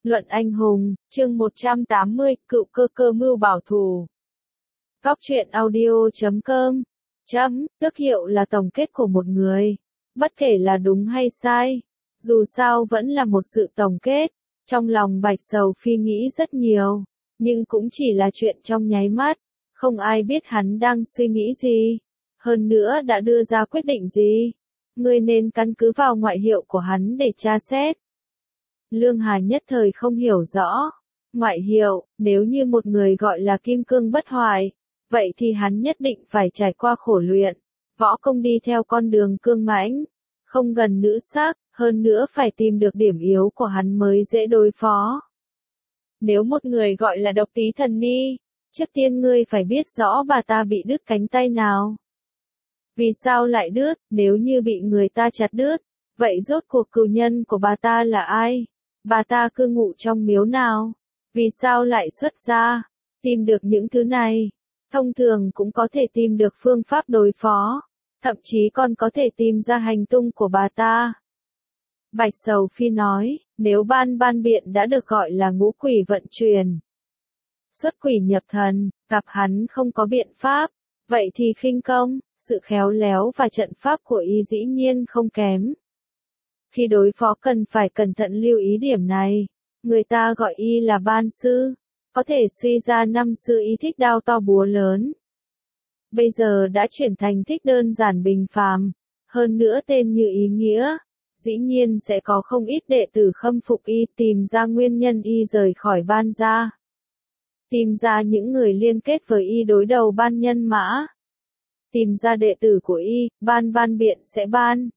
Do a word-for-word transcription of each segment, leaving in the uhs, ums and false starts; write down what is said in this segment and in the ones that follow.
Luận anh hùng, chương một trăm tám mươi, cựu cơ cơ mưu bảo thù. Góc truyện audio chấm com. Chấm, tước hiệu là tổng kết của một người. Bất kể là đúng hay sai. Dù sao vẫn là một sự tổng kết. Trong lòng Bạch Sầu Phi nghĩ rất nhiều. Nhưng cũng chỉ là chuyện trong nháy mắt. Không ai biết hắn đang suy nghĩ gì. Hơn nữa đã đưa ra quyết định gì. Ngươi nên căn cứ vào ngoại hiệu của hắn để tra xét. Lương Hà nhất thời không hiểu rõ. Ngoại hiệu, nếu như một người gọi là kim cương bất hoại, vậy thì hắn nhất định phải trải qua khổ luyện, võ công đi theo con đường cương mãnh, không gần nữ sắc, hơn nữa phải tìm được điểm yếu của hắn mới dễ đối phó. Nếu một người gọi là độc tí thần ni, trước tiên ngươi phải biết rõ bà ta bị đứt cánh tay nào. Vì sao lại đứt, nếu như bị người ta chặt đứt, vậy rốt cuộc cừu nhân của bà ta là ai? Bà ta cư ngụ trong miếu nào? Vì sao lại xuất gia? Tìm được những thứ này, thông thường cũng có thể tìm được phương pháp đối phó, thậm chí còn có thể tìm ra hành tung của bà ta. Bạch Sầu Phi nói, nếu ban ban biện đã được gọi là ngũ quỷ vận chuyển, xuất quỷ nhập thần, gặp hắn không có biện pháp, vậy thì khinh công, sự khéo léo và trận pháp của y dĩ nhiên không kém. Khi đối phó cần phải cẩn thận lưu ý điểm này, người ta gọi y là ban sư, có thể suy ra năm sư y thích đao to búa lớn. Bây giờ đã chuyển thành thích đơn giản bình phàm, hơn nữa tên như ý nghĩa, dĩ nhiên sẽ có không ít đệ tử khâm phục y, tìm ra nguyên nhân y rời khỏi ban gia. Tìm ra những người liên kết với y đối đầu ban nhân mã. Tìm ra đệ tử của y, ban ban biện sẽ ban.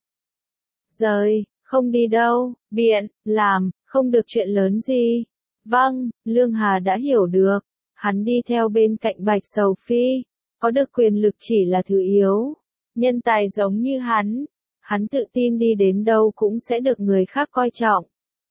Rời, không đi đâu, biện, làm, không được chuyện lớn gì. Vâng, Lương Hà đã hiểu được. Hắn đi theo bên cạnh Bạch Sầu Phi. Có được quyền lực chỉ là thứ yếu. Nhân tài giống như hắn. Hắn tự tin đi đến đâu cũng sẽ được người khác coi trọng.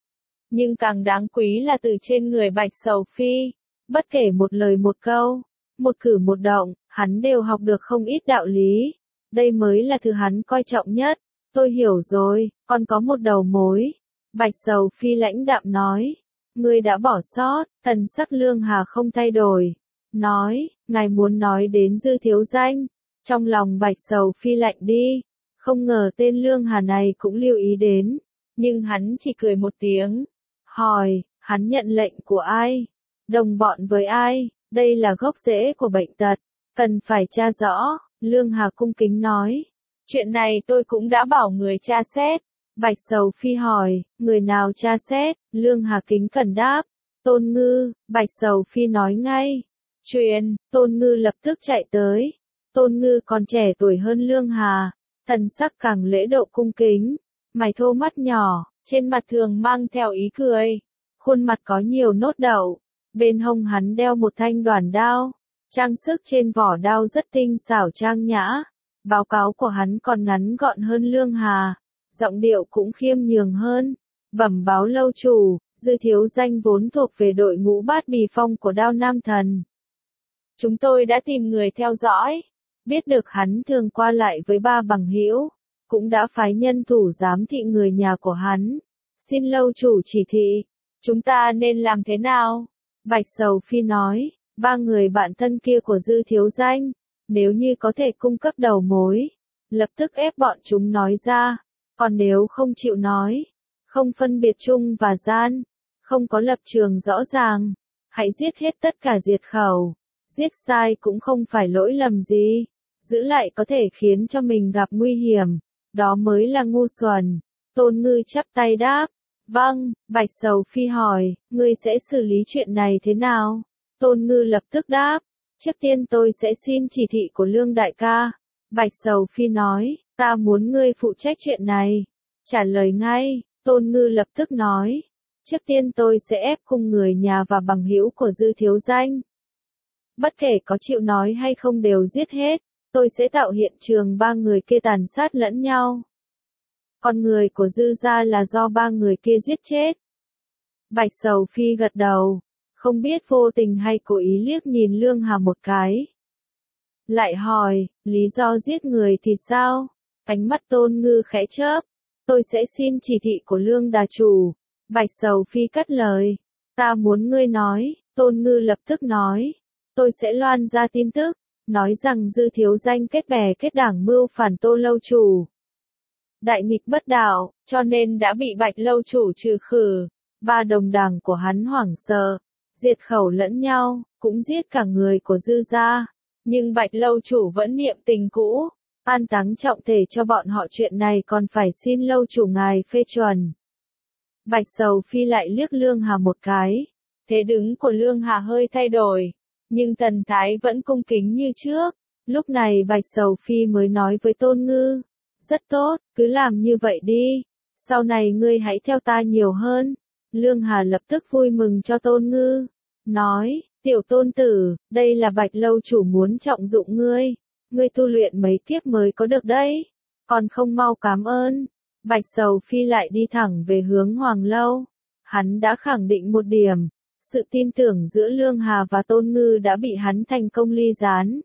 Nhưng càng đáng quý là từ trên người Bạch Sầu Phi. Bất kể một lời một câu, một cử một động, hắn đều học được không ít đạo lý. Đây mới là thứ hắn coi trọng nhất. Tôi hiểu rồi, còn có một đầu mối. Bạch Sầu Phi lãnh đạm nói. Ngươi đã bỏ sót, thần sắc Lương Hà không thay đổi. Nói, ngài muốn nói đến Dư Thiếu Danh. Trong lòng Bạch Sầu Phi lạnh đi. Không ngờ tên Lương Hà này cũng lưu ý đến. Nhưng hắn chỉ cười một tiếng. Hỏi, hắn nhận lệnh của ai? Đồng bọn với ai? Đây là gốc rễ của bệnh tật. Cần phải tra rõ. Lương Hà cung kính nói. Chuyện này tôi cũng đã bảo người tra xét. Bạch Sầu Phi hỏi, người nào tra xét? Lương Hà kính cẩn đáp. Tôn Ngư, Bạch Sầu Phi nói ngay. Truyền, Tôn Ngư lập tức chạy tới. Tôn Ngư còn trẻ tuổi hơn Lương Hà. Thần sắc càng lễ độ cung kính. Mày thô mắt nhỏ, trên mặt thường mang theo ý cười. Khuôn mặt có nhiều nốt đậu. Bên hông hắn đeo một thanh đoản đao. Trang sức trên vỏ đao rất tinh xảo trang nhã. Báo cáo của hắn còn ngắn gọn hơn Lương Hà, giọng điệu cũng khiêm nhường hơn. Bẩm báo lâu chủ, Dư Thiếu Danh vốn thuộc về đội ngũ bát bì phong của Đao Nam Thần. Chúng tôi đã tìm người theo dõi, biết được hắn thường qua lại với ba bằng hữu, cũng đã phái nhân thủ giám thị người nhà của hắn. Xin lâu chủ chỉ thị, chúng ta nên làm thế nào? Bạch Sầu Phi nói, ba người bạn thân kia của Dư Thiếu Danh. Nếu như có thể cung cấp đầu mối, lập tức ép bọn chúng nói ra, còn nếu không chịu nói, không phân biệt chung và gian, không có lập trường rõ ràng, hãy giết hết tất cả diệt khẩu, giết sai cũng không phải lỗi lầm gì, giữ lại có thể khiến cho mình gặp nguy hiểm, đó mới là ngu xuẩn. Tôn Ngư chắp tay đáp, vâng. Bạch Sầu Phi hỏi, ngươi sẽ xử lý chuyện này thế nào? Tôn Ngư lập tức đáp, trước tiên tôi sẽ xin chỉ thị của Lương đại ca. Bạch Sầu Phi nói, ta muốn ngươi phụ trách chuyện này. Trả lời ngay, Tôn Ngư lập tức nói, trước tiên tôi sẽ ép cung người nhà và bằng hữu của Dư Thiếu Danh. Bất kể có chịu nói hay không đều giết hết, tôi sẽ tạo hiện trường ba người kia tàn sát lẫn nhau. Con người của Dư gia là do ba người kia giết chết. Bạch Sầu Phi gật đầu. Không biết vô tình hay cố ý liếc nhìn Lương Hà một cái. Lại hỏi, lý do giết người thì sao? Ánh mắt Tôn Ngư khẽ chớp. Tôi sẽ xin chỉ thị của Lương đà chủ. Bạch Sầu Phi cắt lời. Ta muốn ngươi nói, Tôn Ngư lập tức nói. Tôi sẽ loan ra tin tức, nói rằng Dư thiếu danh kết bè kết đảng mưu phản Tô lâu chủ. Đại nghịch bất đạo, cho nên đã bị Bạch lâu chủ trừ khử. Ba đồng đảng của hắn hoảng sợ, diệt khẩu lẫn nhau, cũng giết cả người của Dư gia. Nhưng Bạch lâu chủ vẫn niệm tình cũ, an táng trọng thể cho bọn họ, chuyện này còn phải xin lâu chủ ngài phê chuẩn. Bạch Sầu Phi lại liếc Lương Hà một cái, thế đứng của Lương Hà hơi thay đổi, nhưng thần thái vẫn cung kính như trước. Lúc này Bạch Sầu Phi mới nói với Tôn Ngư, rất tốt, cứ làm như vậy đi, sau này ngươi hãy theo ta nhiều hơn. Lương Hà lập tức vui mừng cho Tôn Ngư, nói, tiểu tôn tử, đây là Bạch lâu chủ muốn trọng dụng ngươi, ngươi tu luyện mấy kiếp mới có được đấy, còn không mau cảm ơn. Bạch Sầu Phi lại đi thẳng về hướng Hoàng lâu, hắn đã khẳng định một điểm, sự tin tưởng giữa Lương Hà và Tôn Ngư đã bị hắn thành công ly gián.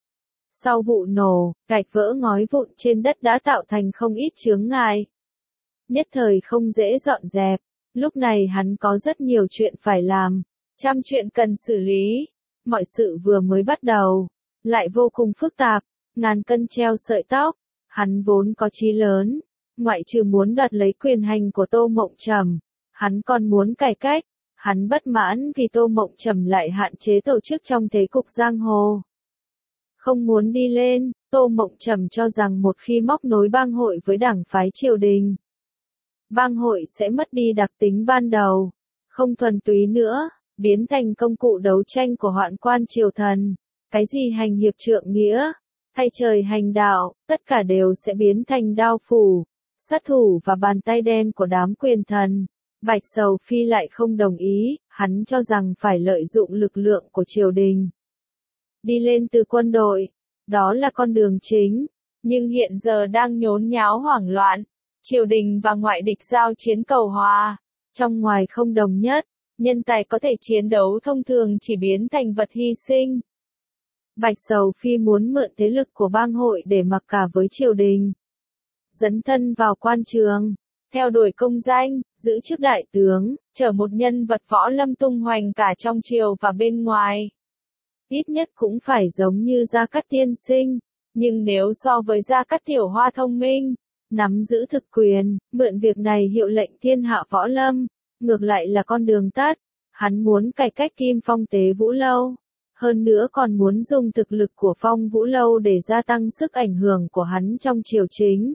Sau vụ nổ, gạch vỡ ngói vụn trên đất đã tạo thành không ít chướng ngại. Nhất thời không dễ dọn dẹp, lúc này hắn có rất nhiều chuyện phải làm, trăm chuyện cần xử lý. Mọi sự vừa mới bắt đầu, lại vô cùng phức tạp, ngàn cân treo sợi tóc. Hắn vốn có chí lớn, ngoại trừ muốn đoạt lấy quyền hành của Tô Mộng Trầm, hắn còn muốn cải cách. Hắn bất mãn vì Tô Mộng Trầm lại hạn chế tổ chức trong thế cục giang hồ. Không muốn đi lên, Tô Mộng Trầm cho rằng một khi móc nối bang hội với đảng phái triều đình, bang hội sẽ mất đi đặc tính ban đầu, không thuần túy nữa, biến thành công cụ đấu tranh của hoạn quan triều thần. Cái gì hành hiệp trượng nghĩa, thay trời hành đạo, tất cả đều sẽ biến thành đao phủ, sát thủ và bàn tay đen của đám quyền thần. Bạch Sầu Phi lại không đồng ý, hắn cho rằng phải lợi dụng lực lượng của triều đình. Đi lên từ quân đội, đó là con đường chính, nhưng hiện giờ đang nhốn nháo hoảng loạn, triều đình và ngoại địch giao chiến cầu hòa, trong ngoài không đồng nhất, nhân tài có thể chiến đấu thông thường chỉ biến thành vật hy sinh. Bạch Sầu Phi muốn mượn thế lực của bang hội để mặc cả với triều đình, dấn thân vào quan trường, theo đuổi công danh, giữ chức đại tướng, trở một nhân vật võ lâm tung hoành cả trong triều và bên ngoài. Ít nhất cũng phải giống như Gia Cát tiên sinh, nhưng nếu so với Gia Cát tiểu hoa thông minh, nắm giữ thực quyền, mượn việc này hiệu lệnh thiên hạ võ lâm, ngược lại là con đường tắt. Hắn muốn cải cách Kim Phong Tế Vũ Lâu, hơn nữa còn muốn dùng thực lực của Phong Vũ Lâu để gia tăng sức ảnh hưởng của hắn trong triều chính.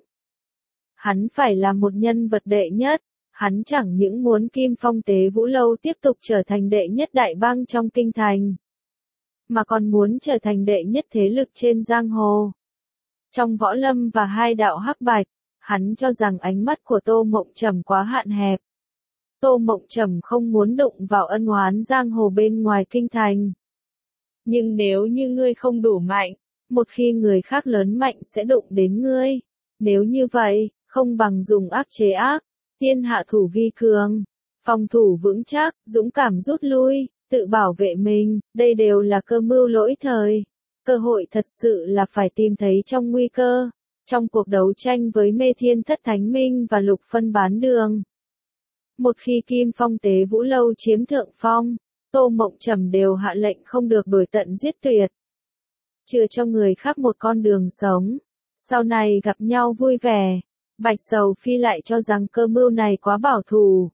Hắn phải là một nhân vật đệ nhất, hắn chẳng những muốn Kim Phong Tế Vũ Lâu tiếp tục trở thành đệ nhất đại bang trong kinh thành, mà còn muốn trở thành đệ nhất thế lực trên giang hồ. Trong võ lâm và hai đạo hắc bạch, hắn cho rằng ánh mắt của Tô Mộng Trầm quá hạn hẹp. Tô Mộng Trầm không muốn đụng vào ân oán giang hồ bên ngoài kinh thành. Nhưng nếu như ngươi không đủ mạnh, một khi người khác lớn mạnh sẽ đụng đến ngươi. Nếu như vậy, không bằng dùng ác chế ác, tiên hạ thủ vi cường, phòng thủ vững chắc, dũng cảm rút lui, tự bảo vệ mình, đây đều là cơ mưu lỗi thời. Cơ hội thật sự là phải tìm thấy trong nguy cơ, trong cuộc đấu tranh với Mê Thiên Thất Thánh Minh và Lục Phân Bán Đường. Một khi Kim Phong Tế Vũ Lâu chiếm thượng phong, Tô Mộng Trầm đều hạ lệnh không được đuổi tận giết tuyệt, chừa cho người khác một con đường sống, sau này gặp nhau vui vẻ. Bạch Sầu Phi lại cho rằng cơ mưu này quá bảo thủ.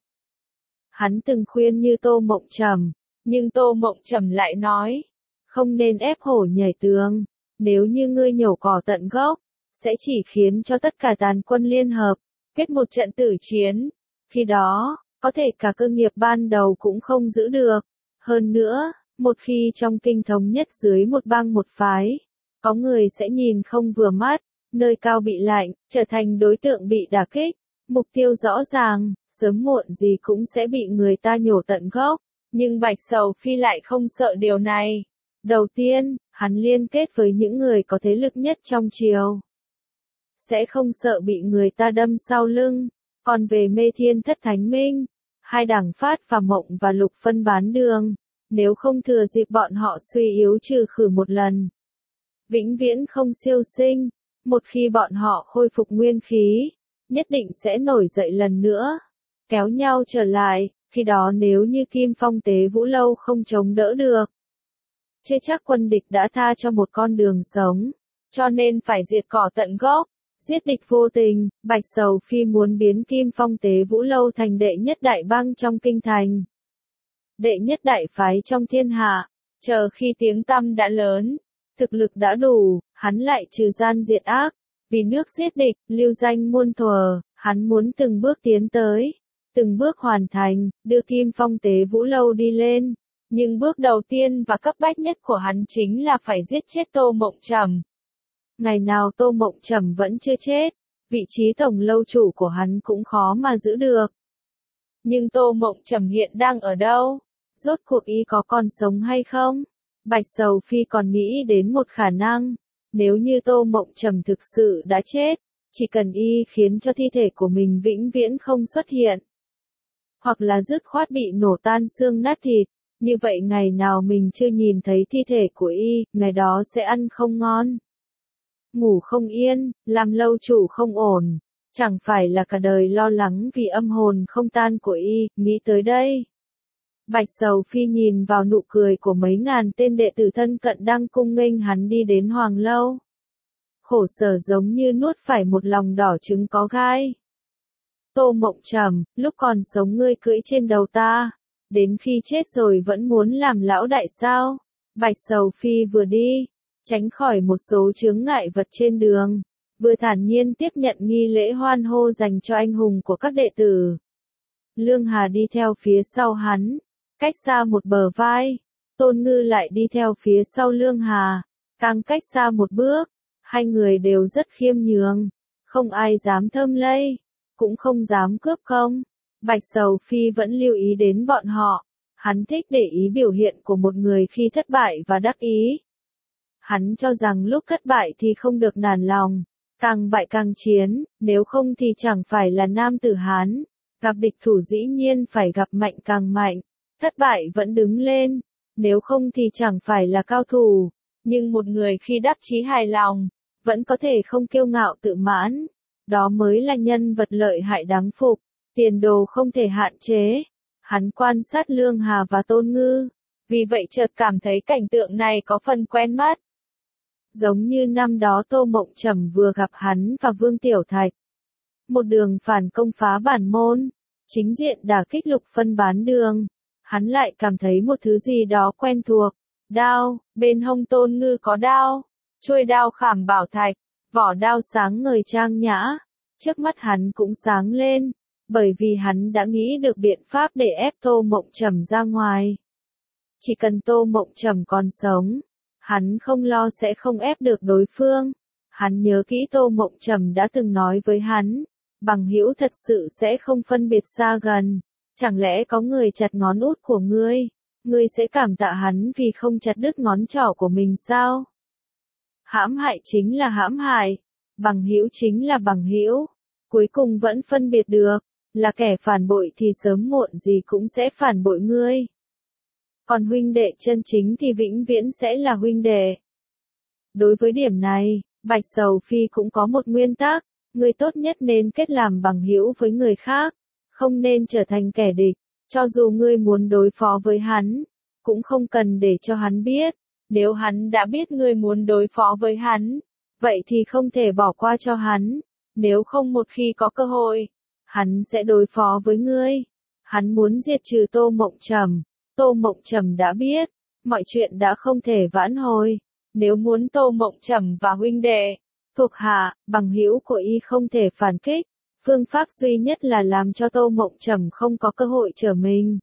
Hắn từng khuyên như Tô Mộng Trầm, nhưng Tô Mộng Trầm lại nói, không nên ép hổ nhảy tường, nếu như ngươi nhổ cỏ tận gốc, sẽ chỉ khiến cho tất cả tàn quân liên hợp, kết một trận tử chiến. Khi đó, có thể cả cơ nghiệp ban đầu cũng không giữ được. Hơn nữa, một khi trong kinh thống nhất dưới một bang một phái, có người sẽ nhìn không vừa mắt, nơi cao bị lạnh, trở thành đối tượng bị đả kích. Mục tiêu rõ ràng, sớm muộn gì cũng sẽ bị người ta nhổ tận gốc. Nhưng Bạch Sầu Phi lại không sợ điều này. Đầu tiên, hắn liên kết với những người có thế lực nhất trong triều, sẽ không sợ bị người ta đâm sau lưng. Còn về Mê Thiên Thất Thánh Minh, hai đảng Phát và Mộng và Lục Phân Bán Đường, nếu không thừa dịp bọn họ suy yếu trừ khử một lần, vĩnh viễn không siêu sinh. Một khi bọn họ khôi phục nguyên khí, nhất định sẽ nổi dậy lần nữa, kéo nhau trở lại, Khi đó nếu như Kim Phong Tế Vũ Lâu không chống đỡ được, chưa chắc quân địch đã tha cho một con đường sống, cho nên phải diệt cỏ tận gốc, giết địch vô tình. Bạch Sầu Phi muốn biến Kim Phong Tế Vũ Lâu thành đệ nhất đại bang trong kinh thành, đệ nhất đại phái trong thiên hạ. Chờ khi tiếng tăm đã lớn, thực lực đã đủ, hắn lại trừ gian diệt ác, vì nước giết địch, lưu danh muôn thuở. Hắn muốn từng bước tiến tới, từng bước hoàn thành, đưa Kim Phong Tế Vũ Lâu đi lên. Nhưng bước đầu tiên và cấp bách nhất của hắn chính là phải giết chết Tô Mộng Trầm. Ngày nào Tô Mộng Trầm vẫn chưa chết, vị trí tổng lâu chủ của hắn cũng khó mà giữ được. Nhưng Tô Mộng Trầm hiện đang ở đâu? Rốt cuộc y có còn sống hay không? Bạch Sầu Phi còn nghĩ đến một khả năng, nếu như Tô Mộng Trầm thực sự đã chết, chỉ cần y khiến cho thi thể của mình vĩnh viễn không xuất hiện, hoặc là dứt khoát bị nổ tan xương nát thịt, như vậy ngày nào mình chưa nhìn thấy thi thể của y, ngày đó sẽ ăn không ngon, ngủ không yên, làm lâu chủ không ổn, chẳng phải là cả đời lo lắng vì âm hồn không tan của y. Nghĩ tới đây, Bạch Sầu Phi nhìn vào nụ cười của mấy ngàn tên đệ tử thân cận đang cung nghênh hắn đi đến Hoàng Lâu. Khổ sở giống như nuốt phải một lòng đỏ trứng có gai. Tô Mộng Trầm, lúc còn sống ngươi cưỡi trên đầu ta, đến khi chết rồi vẫn muốn làm lão đại sao? Bạch Sầu Phi vừa đi, tránh khỏi một số chướng ngại vật trên đường, vừa thản nhiên tiếp nhận nghi lễ hoan hô dành cho anh hùng của các đệ tử. Lương Hà đi theo phía sau hắn, cách xa một bờ vai, Tôn Ngư lại đi theo phía sau Lương Hà, càng cách xa một bước, hai người đều rất khiêm nhường, không ai dám thơm lây, cũng không dám cướp công. Bạch Sầu Phi vẫn lưu ý đến bọn họ, hắn thích để ý biểu hiện của một người khi thất bại và đắc ý. Hắn cho rằng lúc thất bại thì không được nản lòng, càng bại càng chiến, nếu không thì chẳng phải là nam tử Hán, gặp địch thủ dĩ nhiên phải gặp mạnh càng mạnh, thất bại vẫn đứng lên, nếu không thì chẳng phải là cao thủ. Nhưng một người khi đắc chí hài lòng, vẫn có thể không kiêu ngạo tự mãn, đó mới là nhân vật lợi hại đáng phục, tiền đồ không thể hạn chế. Hắn quan sát Lương Hà và Tôn Ngư, vì vậy chợt cảm thấy cảnh tượng này có phần quen mắt. Giống như năm đó Tô Mộng Trầm vừa gặp hắn và Vương Tiểu Thạch. Một đường phản công phá bản môn, chính diện đả kích Lục Phân bán đường, hắn lại cảm thấy một thứ gì đó quen thuộc. Đao, bên hông Tôn Ngư có đao, chuôi đao khảm bảo thạch, vỏ đao sáng ngời trang nhã, trước mắt hắn cũng sáng lên, bởi vì hắn đã nghĩ được biện pháp để ép Tô Mộng Trầm ra ngoài. Chỉ cần Tô Mộng Trầm còn sống, hắn không lo sẽ không ép được đối phương. Hắn nhớ kỹ Tô Mộng Trầm đã từng nói với hắn, bằng hữu thật sự sẽ không phân biệt xa gần, chẳng lẽ có người chặt ngón út của ngươi, ngươi sẽ cảm tạ hắn vì không chặt đứt ngón trỏ của mình sao? Hãm hại chính là hãm hại, bằng hữu chính là bằng hữu, cuối cùng vẫn phân biệt được, là kẻ phản bội thì sớm muộn gì cũng sẽ phản bội ngươi. Còn huynh đệ chân chính thì vĩnh viễn sẽ là huynh đệ. Đối với điểm này, Bạch Sầu Phi cũng có một nguyên tắc, ngươi tốt nhất nên kết làm bằng hữu với người khác, không nên trở thành kẻ địch, cho dù ngươi muốn đối phó với hắn, cũng không cần để cho hắn biết, nếu hắn đã biết ngươi muốn đối phó với hắn, vậy thì không thể bỏ qua cho hắn, nếu không một khi có cơ hội, hắn sẽ đối phó với ngươi. Hắn muốn diệt trừ Tô Mộng Trầm, Tô Mộng Trầm đã biết, mọi chuyện đã không thể vãn hồi, nếu muốn Tô Mộng Trầm và huynh đệ, thuộc hạ, bằng hữu của y không thể phản kích, phương pháp duy nhất là làm cho Tô Mộng Trầm không có cơ hội trở mình.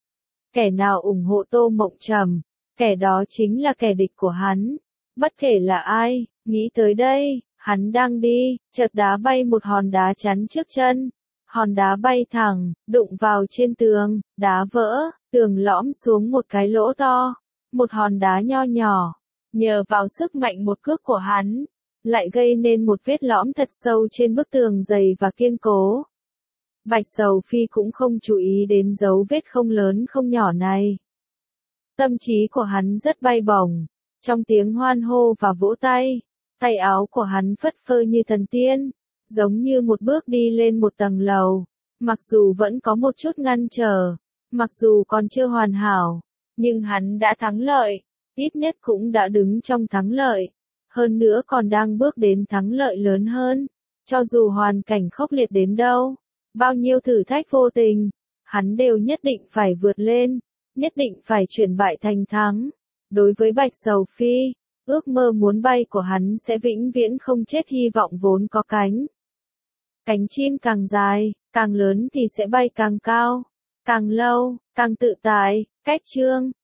Kẻ nào ủng hộ Tô Mộng Trầm, kẻ đó chính là kẻ địch của hắn, bất kể là ai. Nghĩ tới đây, hắn đang đi, chợt đá bay một hòn đá chắn trước chân. Hòn đá bay thẳng, đụng vào trên tường, đá vỡ, tường lõm xuống một cái lỗ to. Một hòn đá nho nhỏ, nhờ vào sức mạnh một cước của hắn, lại gây nên một vết lõm thật sâu trên bức tường dày và kiên cố. Bạch Sầu Phi cũng không chú ý đến dấu vết không lớn không nhỏ này. Tâm trí của hắn rất bay bổng, trong tiếng hoan hô và vỗ tay, tay áo của hắn phất phơ như thần tiên, giống như một bước đi lên một tầng lầu, mặc dù vẫn có một chút ngăn trở, Mặc dù còn chưa hoàn hảo, nhưng hắn đã thắng lợi, ít nhất cũng đã đứng trong thắng lợi, hơn nữa còn đang bước đến thắng lợi lớn hơn. Cho dù hoàn cảnh khốc liệt đến đâu, bao nhiêu thử thách vô tình, hắn đều nhất định phải vượt lên, nhất định phải chuyển bại thành thắng. Đối với Bạch Sầu Phi, ước mơ muốn bay của hắn sẽ vĩnh viễn không chết, hy vọng vốn có cánh. Cánh chim càng dài, càng lớn thì sẽ bay càng cao, càng lâu, càng tự tại. Cách chương